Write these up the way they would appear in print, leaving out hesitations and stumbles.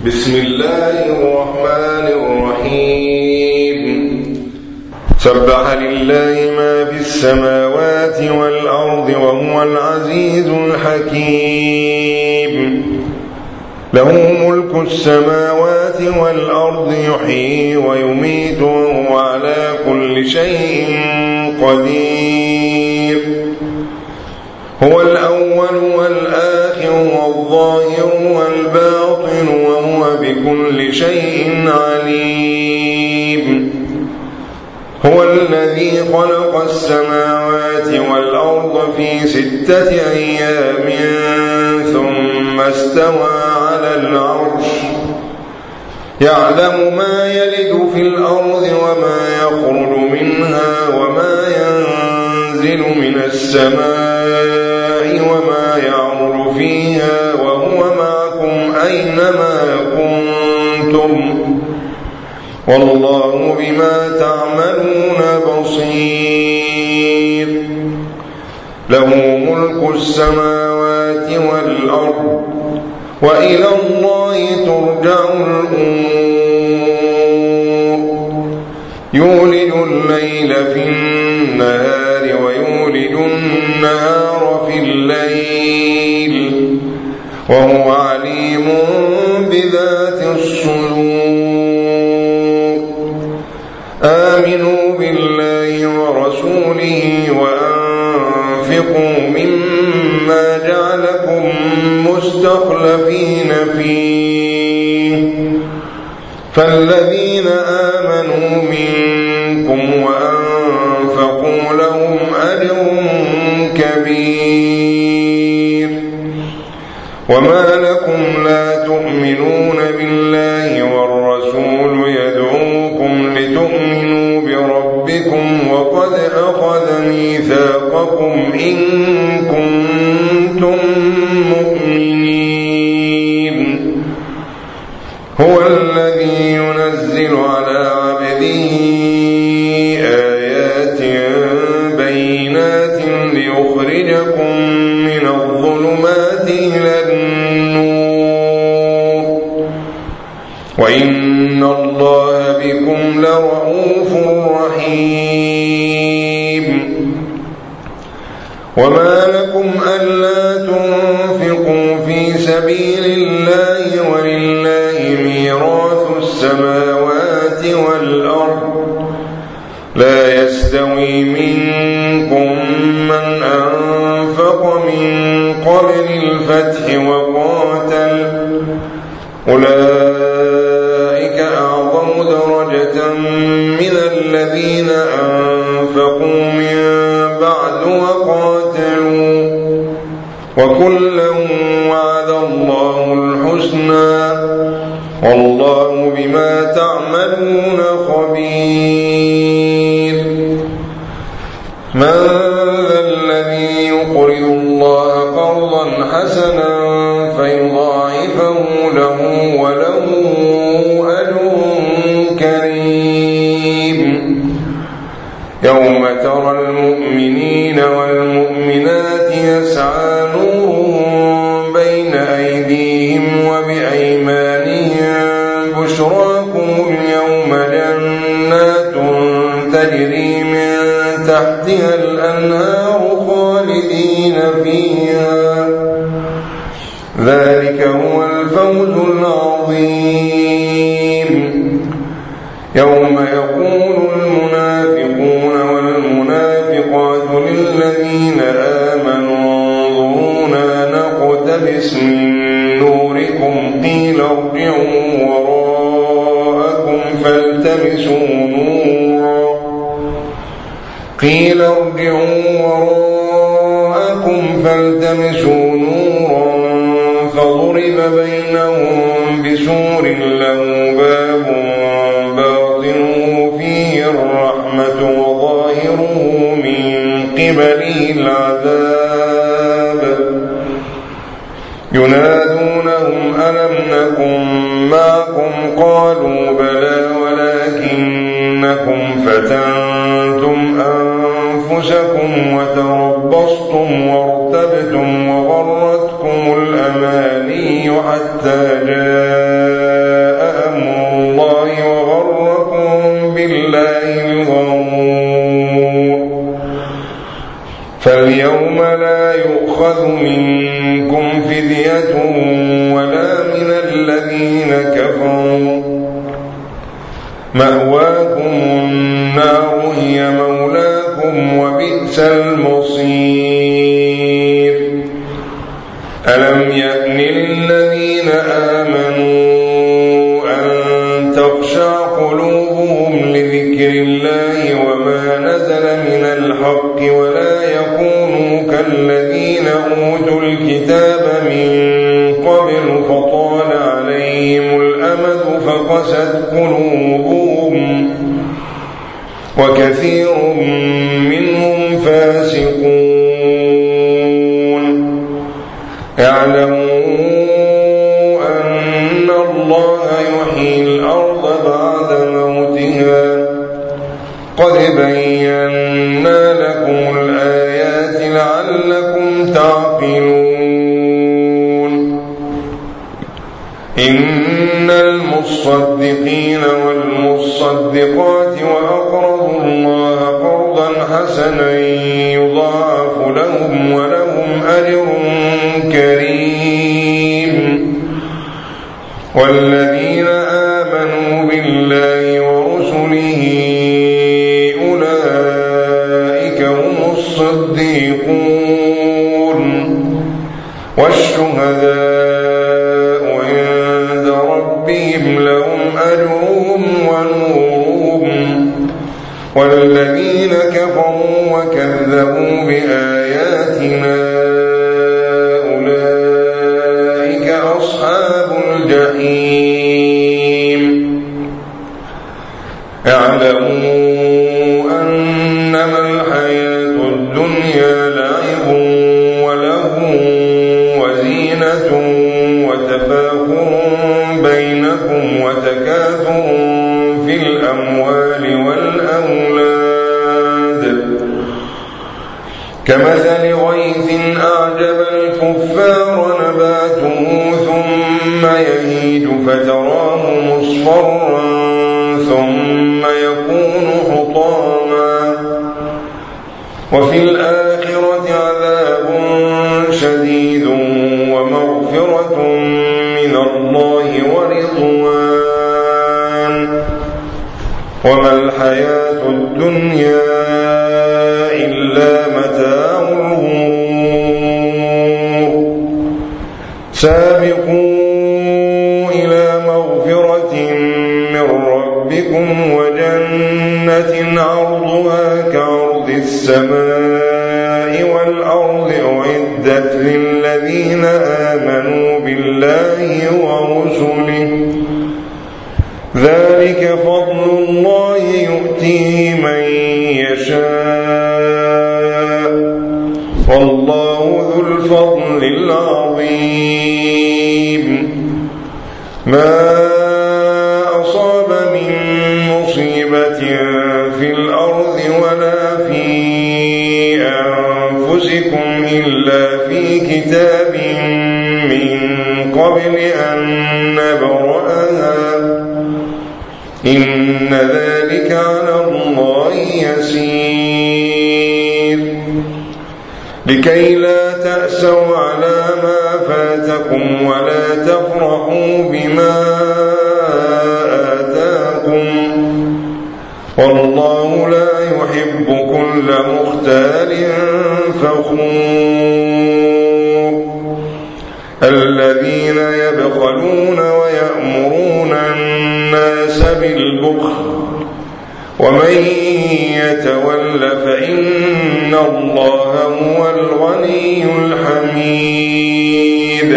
بسم الله الرحمن الرحيم سبح لله ما في السماوات والأرض وهو العزيز الحكيم له ملك السماوات والأرض يحيي ويميت وهو على كل شيء قدير هو الأول والآخر والظاهر والباطن وهو بكل شيء عليم هو الذي خلق السماوات والأرض في 6 أيام ثم استوى على العرش يعلم ما يلج في الأرض وما يخرج منها وما ينزل من السماء وما يعرج فيها وهو معكم أينما كنتم والله بما تعملون بصير له ملك السماوات والأرض وإلى الله ترجع الأمور يولج الليل في النهار ويولج النهار في الليل وهو عليم بذات الصدور آمنوا بالله ورسوله وأنفقوا مما جعلكم مستخلفين فيه فالذين آمنوا منكم وأنفقوا لهم أجر كبير وما لكم لا تؤمنون بالله والرسول يدعوكم لتؤمنوا بربكم وقد أخذ ميثاقكم إن كنتم مؤمنين هو الذي ينزل على عبده آيات بينات ليخرجكم من الظلمات إلى النور وإن الله بكم لرؤوف رحيم وما لكم ألا تنفقوا في سبيل الله ولله ميراث السماوات والأرض لا يستوي منكم من أنفق من قبل الفتح وقاتل أولئك أعظم درجة من الذين أنفقوا من بعد وقاتلوا وكلا وعد الله الحسنى والله بما تعملون خبير من ذا الذي يقرض الله قرضا حسنا فيضاعفه له وله أجر كريم يوم ترى المؤمنين والمؤمنات يسعى نورهم بين أيديهم وبأيمانهم بشراكم اليوم جنات تجري من تحتها الأنهار خالدين فيها ذلك هو الفوز العظيم يوم يقول المنافقون والمنافقات للذين آمنوا انظرونا نقتبس من نوركم قيل ارجعوا وراءكم فالتمسوا نورا فضرب بينهم بسور له باب باطنه فيه الرحمة وظاهره من قبله العذاب ينادونهم ألم نكن معكم قالوا بلى ولكنكم فتنتم أنفسكم وتربصتم وارتبتم وغرتكم الأماني حتى جاء الذين كفروا مأواكم النار هي مولاكم وبئس المصير ألم يأن للذين آمنوا أن تخشع قلوبهم لذكر الله وما نزل من الحق ولا يكونوا كالذين أوتوا الكتاب من قبل فطال عليهم الأمد فقست قلوبهم وكثير منهم فاسقون اعلموا أن الله يحيي الأرض بعد موتها قد بينا لكم الآيات لعلكم تعقلون إن المصدقين والمصدقات وأقرضوا الله قرضا حسنا يضاعف لهم ولهم أجر كريم والذين آمنوا بالله ورسله أولئك هم الصديقون والشهداء عند ربهم لهم أجرهم ونورهم والذين كفروا وكذبوا بآياتنا أولئك أصحاب الجحيم اعلموا أنما الحياة الدنيا لعب ولهو وزينة وتفاخر بينكم وتكاثر في الأموال والأولاد كمثل غيث أعجب الكفار نباته ثم يهيج فتراه مصفرا ثم يكون حطاما وفي الآخرة عذاب شديد ومغفرة من الله ورضوان وما الحياة الدنيا إلا متاع الغرور سابقوا إلى مغفرة من ربكم وجنة عرضها كعرض السماء والأرض أعدت للذين آمنوا بالله ورسله ذلك فضل الله يؤتيه من يشاء والله ذو الفضل العظيم ما أصاب من مصيبة في الأرض ولا في أنفسكم إلا في كتاب من قبل أن نبرأها إن ذلك على الله يسير لكي لا تأسوا على ما فاتكم ولا تفرحوا بما آتاكم والله لا يحب كل مختال فخور الذين يبخلون ويأمرون الناس بالبخل ومن يتول فإن الله هو الغني الحميد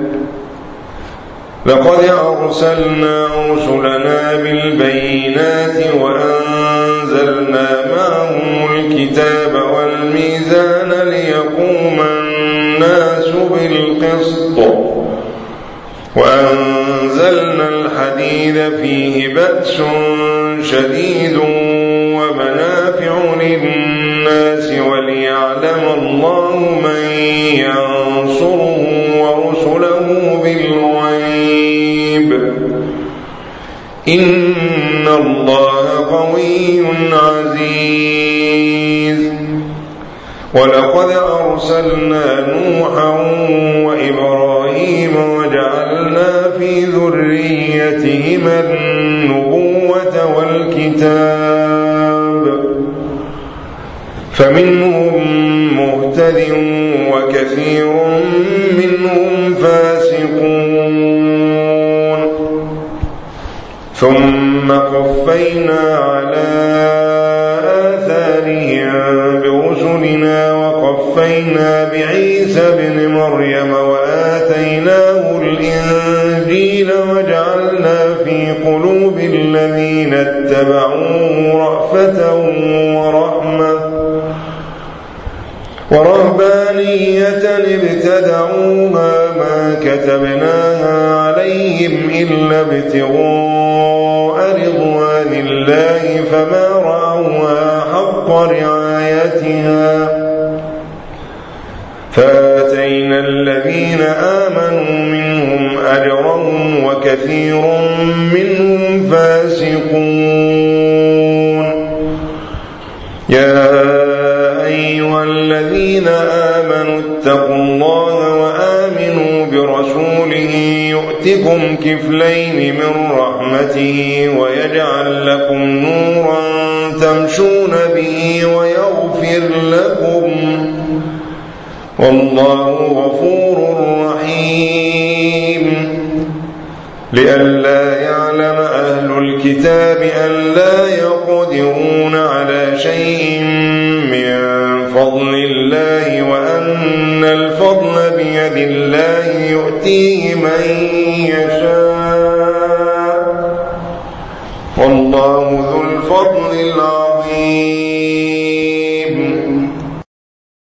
لقد أرسلنا رسلنا بالبينات وأنزلنا معهم الكتاب والميزان ليقوم الناس بالقسط وأنزلنا الحديد فيه بأس شديد ومنافع للناس وليعلم الله من ينصره ورسله بالغيب إن الله الله قوي عزيز. ولقد أرسلنا نوحا وإبراهيم وجعلنا في ذريتهما النبوة والكتاب فمنهم مهتد وكثير منهم فاسقون ثم قفينا على آثارهم برسلنا وقفينا بعيسى ابن مريم وآتيناه الإنجيل وجعلنا في قلوب الذين اتبعوه رأفة ورحمة ورهبانية ابتدعوها ما كتبناها عليهم إلا ابتغاء رضوان الله فما رعوها حق رعايتها فآتينا الذين آمنوا منهم أجرهم وكثير منهم فاسقون يا أيها الذين آمنوا اتقوا الله وآمنوا برسوله يؤتكم كفلين من رحمته ويجعل لكم نورا تمشون به ويغفر لكم والله غفور رحيم لئلا يعلم أهل الكتاب ألا يقدرون على شيء من فضل الله وأن الفضل بيد الله يؤتيه من يشاء والله ذو الفضل العظيم